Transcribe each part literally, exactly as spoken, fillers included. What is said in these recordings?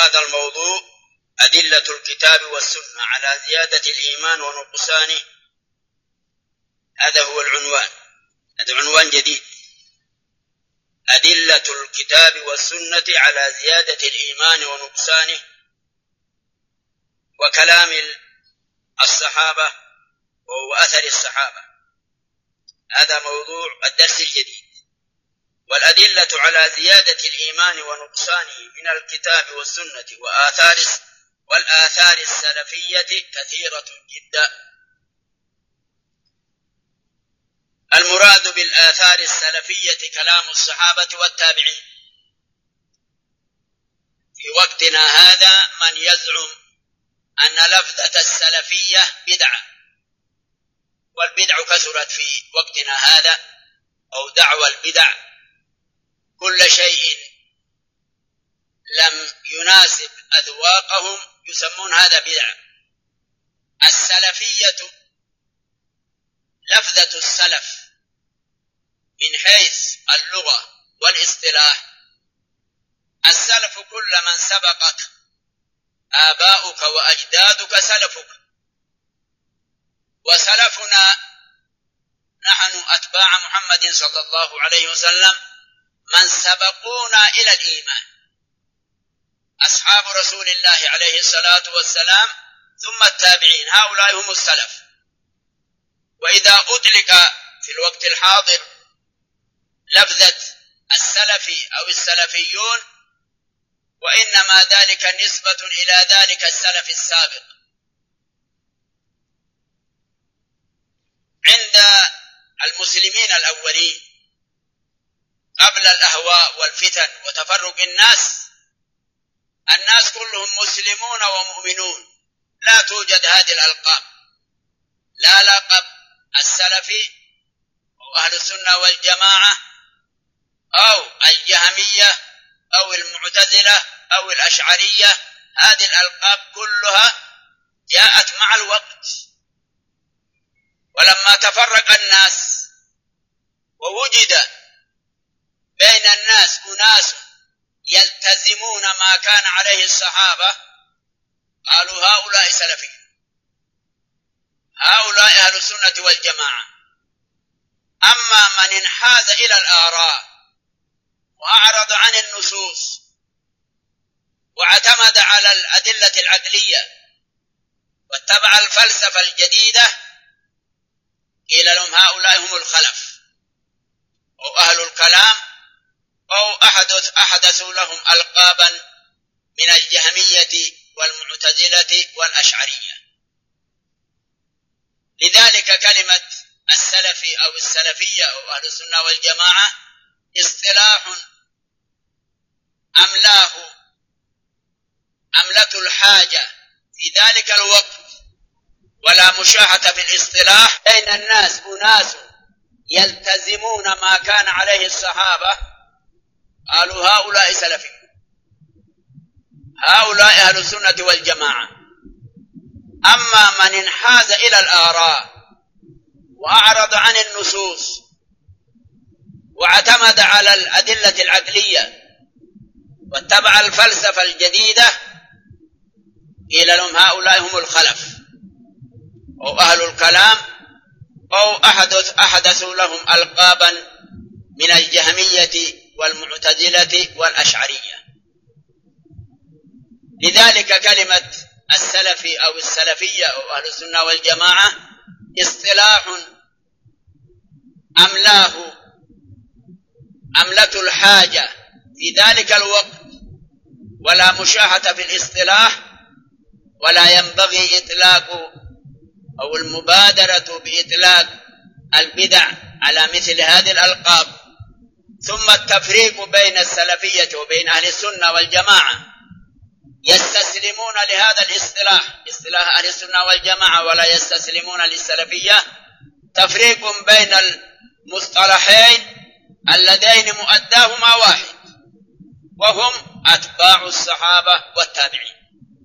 هذا الموضوع أدلة الكتاب والسنة على زيادة الإيمان ونقصانه. هذا هو العنوان، هذا عنوان جديد، أدلة الكتاب والسنة على زيادة الإيمان ونقصانه، وكلام الصحابة وأثر الصحابة. هذا موضوع الدرس الجديد. والأدلة على زيادة الإيمان ونقصانه من الكتاب والسنة وآثار والآثار السلفية كثيرة جدا. المراد بالآثار السلفية كلام الصحابة والتابعين. في وقتنا هذا من يزعم أن لفظة السلفية بدعة، والبدع كثرت في وقتنا هذا، أو دعوى البدع، كل شيء لم يناسب أذواقهم يسمون هذا بدعة. السلفية لفظة السلف من حيث اللغة والاصطلاح، السلف كل من سبقك آباؤك وأجدادك سلفك، وسلفنا نحن أتباع محمد صلى الله عليه وسلم من سبقونا إلى الإيمان، أصحاب رسول الله عليه الصلاة والسلام ثم التابعين، هؤلاء هم السلف. وإذا أطلق في الوقت الحاضر لفظة السلفي أو السلفيون، وإنما ذلك نسبة إلى ذلك السلف السابق. عند المسلمين الأولين قبل الأهواء والفتن وتفرق الناس، الناس كلهم مسلمون ومؤمنون، لا توجد هذه الألقاب، لا لقب السلفي أو أهل السنة والجماعة أو الجهمية أو المعتزلة أو الأشعرية. هذه الألقاب كلها جاءت مع الوقت، ولما تفرق الناس ووجد بين الناس أناس يلتزمون ما كان عليه الصحابة، قالوا هؤلاء سلفيون، هؤلاء أهل السنة والجماعة. أما من انحاز إلى الآراء وأعرض عن النصوص واعتمد على الأدلة العقلية واتبع الفلسفة الجديدة، قيل لهم هؤلاء هم الخلف أو أهل الكلام، أو أحدث أحدثوا لهم ألقابا من الجهمية والمعتزلة والأشعرية. لذلك كلمة السلفي أو السلفية أو أهل السنة والجماعة اصطلاح أملاه أملة الحاجة في ذلك الوقت، ولا مشاحة في الاصطلاح بين الناس أناس يلتزمون ما كان عليه الصحابة، قالوا هؤلاء سلفيون، هؤلاء أهل السنة والجماعة. أما من انحاز إلى الآراء وأعرض عن النصوص واعتمد على الأدلة العقلية واتبع الفلسفة الجديدة، قيل لهم هؤلاء هم الخلف أو أهل الكلام، أو أحدث أحدثوا لهم ألقابا من الجهمية والمعتزلة والأشعرية. لذلك كلمة السلفي أو السلفية أو أهل السنة والجماعة اصطلاح أملاه أملة الحاجة في ذلك الوقت، ولا مشاحة في الاصطلاح، ولا ينبغي إطلاق أو المبادرة بإطلاق البدع على مثل هذه الألقاب. ثم التفريق بين السلفية وبين أهل السنة والجماعة، يستسلمون لهذا الاصطلاح اصطلاح أهل السنة والجماعة ولا يستسلمون للسلفية. تفريق بين المصطلحين اللذين مؤداهما واحد، وهم أتباع الصحابة والتابعين.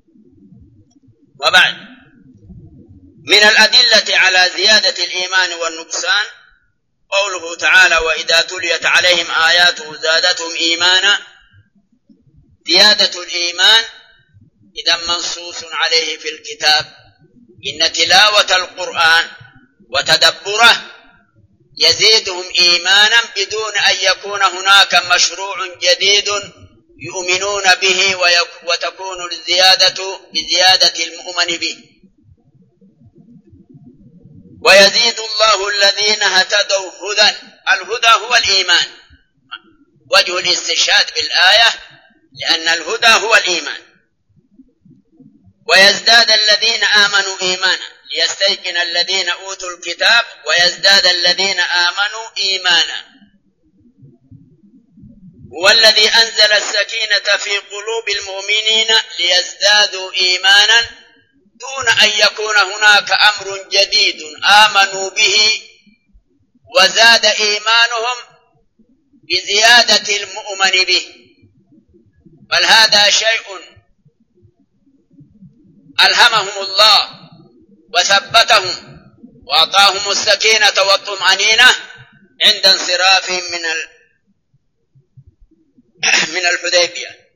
وبعد، من الأدلة على زيادة الإيمان والنقصان قوله تعالى: وإذا تليت عليهم آياته زادتهم إيمانا. زيادة الإيمان إذا منصوص عليه في الكتاب. إن تلاوة القرآن وتدبره يزيدهم إيمانا بدون أن يكون هناك مشروع جديد يؤمنون به وتكون الزيادة بزيادة المؤمن به. ويزيد الله الذين اهتدوا هدى. الهدى هو الإيمان، وجه الاستشهاد بالآية لأن الهدى هو الإيمان. ويزداد الذين آمنوا إيمانا ليستيقن الذين أوتوا الكتاب ويزداد الذين آمنوا إيمانا. والذي أنزل السكينة في قلوب المؤمنين ليزدادوا إيمانا دون أن يكون هناك أمر جديد آمنوا به وزاد إيمانهم بزيادة المؤمن به، بل هذا شيء ألهمهم الله وثبتهم وأعطاهم السكينة والطمأنينة عند انصرافهم من من الحديبية.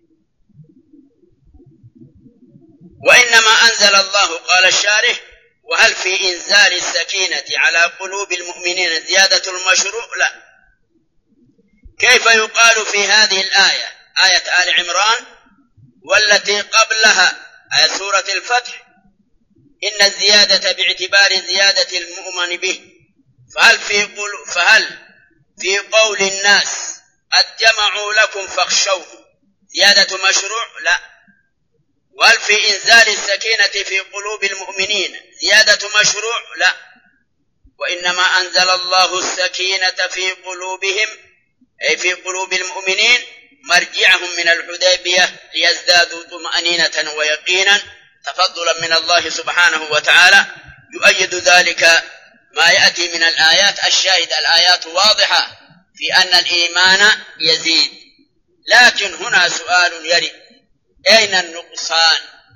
وإنما أنزل الله، قال الشارح: وهل في إنزال السكينة على قلوب المؤمنين زيادة المشروع؟ لا. كيف يقال في هذه الآية، آية آل عمران والتي قبلها آية سورة الفتح، إن الزيادة باعتبار زيادة المؤمن به، فهل في قول فهل في قول الناس قد جمعوا لكم فاخشوه زيادة مشروع؟ لا. وهل في إنزال السكينة في قلوب المؤمنين زيادة مشروع؟ لا. وإنما أنزل الله السكينة في قلوبهم، أي في قلوب المؤمنين مرجعهم من الحديبية ليزدادوا طمأنينة ويقينا تفضلا من الله سبحانه وتعالى. يؤيد ذلك ما يأتي من الآيات. الشاهد الآيات واضحة في أن الإيمان يزيد، لكن هنا سؤال يرد: أين النقصان؟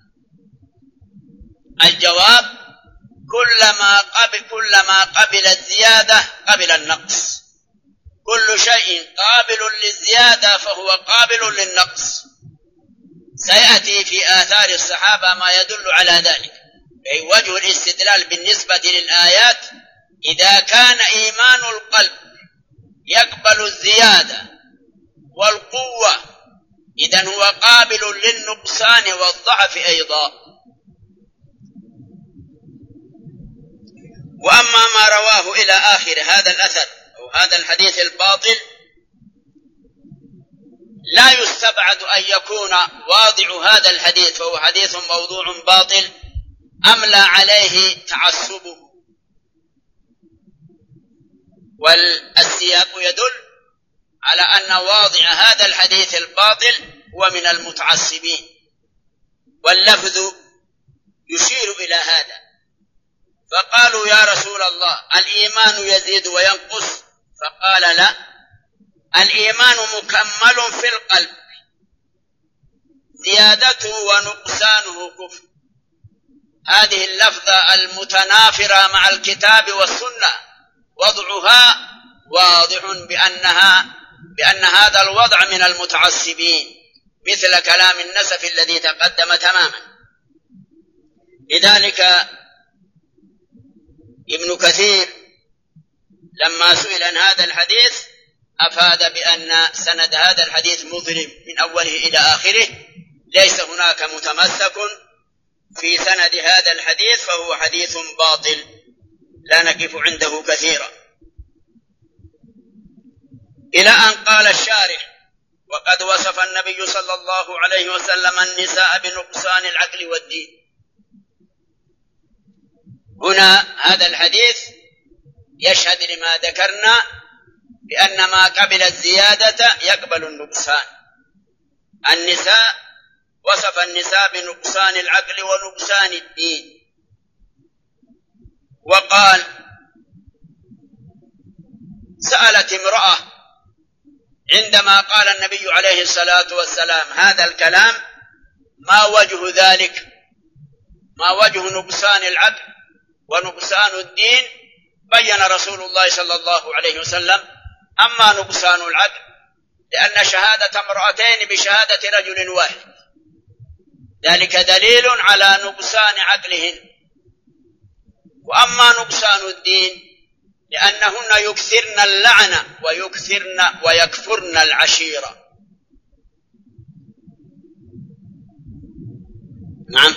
الجواب: كلما قبل, كلما قبل الزيادة قبل النقص. كل شيء قابل للزيادة فهو قابل للنقص. سيأتي في آثار الصحابة ما يدل على ذلك. أي وجه الاستدلال بالنسبة للآيات: إذا كان إيمان القلب يقبل الزيادة والقوة إذن هو قابل للنقصان والضعف أيضا. وأما ما رواه إلى آخر هذا الأثر أو هذا الحديث الباطل، لا يستبعد أن يكون واضع هذا الحديث فهو حديث موضوع باطل أملى عليه تعصبه، والسياق يدل على أن واضع هذا الحديث الباطل هو من المتعصبين، واللفظ يشير إلى هذا. فقالوا: يا رسول الله، الإيمان يزيد وينقص؟ فقال: لا، الإيمان مكمل في القلب، زيادته ونقصانه كفر. هذه اللفظة المتنافرة مع الكتاب والسنة وضعها واضح بأنها بأن هذا الوضع من المتعصبين، مثل كلام النسف الذي تقدم تماما. لذلك ابن كثير لما سئل عن هذا الحديث أفاد بأن سند هذا الحديث مظلم من أوله إلى آخره، ليس هناك متمسك في سند هذا الحديث، فهو حديث باطل لا نقف عنده كثيرا. إلى أن قال الشارح: وقد وصف النبي صلى الله عليه وسلم النساء بنقصان العقل والدين. هنا هذا الحديث يشهد لما ذكرنا بأن ما قبل الزيادة يقبل النقصان. النساء وصف النساء بنقصان العقل ونقصان الدين، وقال: سألت امرأة عندما قال النبي عليه الصلاة والسلام هذا الكلام: ما وجه ذلك؟ ما وجه نقصان العقل ونقصان الدين؟ بين رسول الله صلى الله عليه وسلم: أما نقصان العقل لأن شهادة امرأتين بشهادة رجل واحد، ذلك دليل على نقصان عقلهن. وأما نقصان الدين لأنهن يكثرن اللعنة ويكثرن ويكفرن العشيرة. نعم،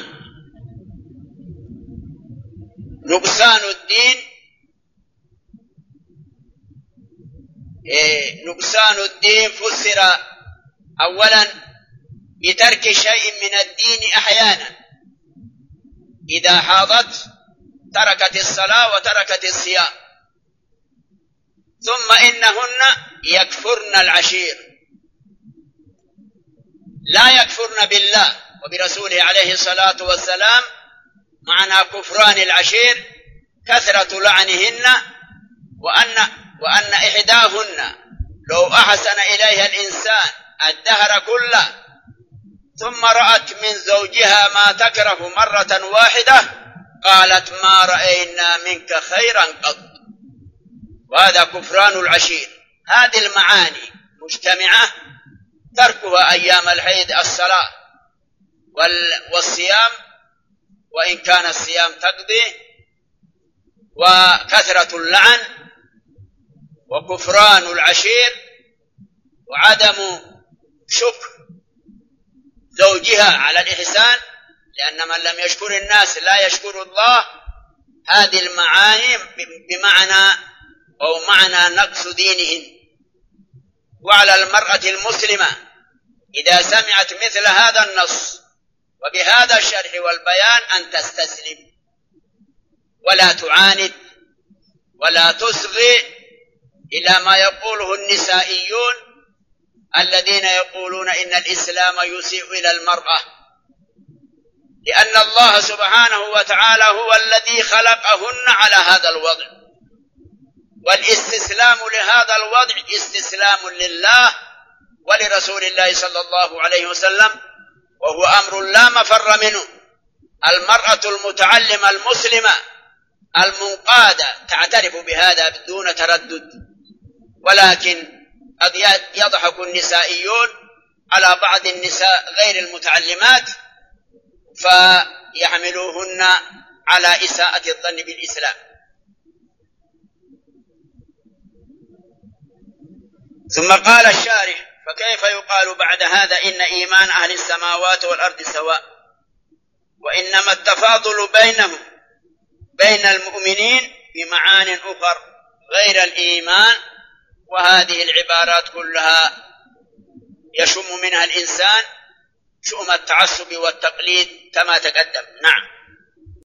نقصان الدين إيه نقصان الدين فسر أولا بترك شيء من الدين أحيانا، إذا حاضت تركت الصلاة وتركت الصيام. ثم إنهن يكفرن العشير، لا يكفرن بالله وبرسوله عليه الصلاة والسلام. معنى كفران العشير كثرة لعنهن، وأن, وأن إحداهن لو أحسن إليها الإنسان الدهر كله ثم رأت من زوجها ما تكره مرة واحدة قالت ما رأينا منك خيرا قط. وهذا كفران العشير. هذه المعاني مجتمعة، تركها أيام الحيض الصلاة والصيام وإن كان الصيام تقضي، وكثرة اللعن وكفران العشير وعدم شكر زوجها على الإحسان، لأن من لم يشكر الناس لا يشكر الله. هذه المعاني بمعنى أو معنى نقص دينهن. وعلى المرأة المسلمة إذا سمعت مثل هذا النص وبهذا الشرح والبيان أن تستسلم ولا تعاند ولا تصغي إلى ما يقوله النسائيون الذين يقولون إن الإسلام يسيء إلى المرأة، لأن الله سبحانه وتعالى هو الذي خلقهن على هذا الوضع، والاستسلام لهذا الوضع استسلام لله ولرسول الله صلى الله عليه وسلم، وهو أمر لا مفر منه. المرأة المتعلمة المسلمة المنقادة تعترف بهذا بدون تردد، ولكن قد يضحك النسائيون على بعض النساء غير المتعلمات فيحملوهن على إساءة الظن بالإسلام. ثم قال الشارح: فكيف يقال بعد هذا إن إيمان أهل السماوات والأرض سواء، وإنما التفاضل بينهم بين المؤمنين بمعان أخر غير الإيمان. وهذه العبارات كلها يشم منها الإنسان شؤم التعصب والتقليد كما تقدم. نعم.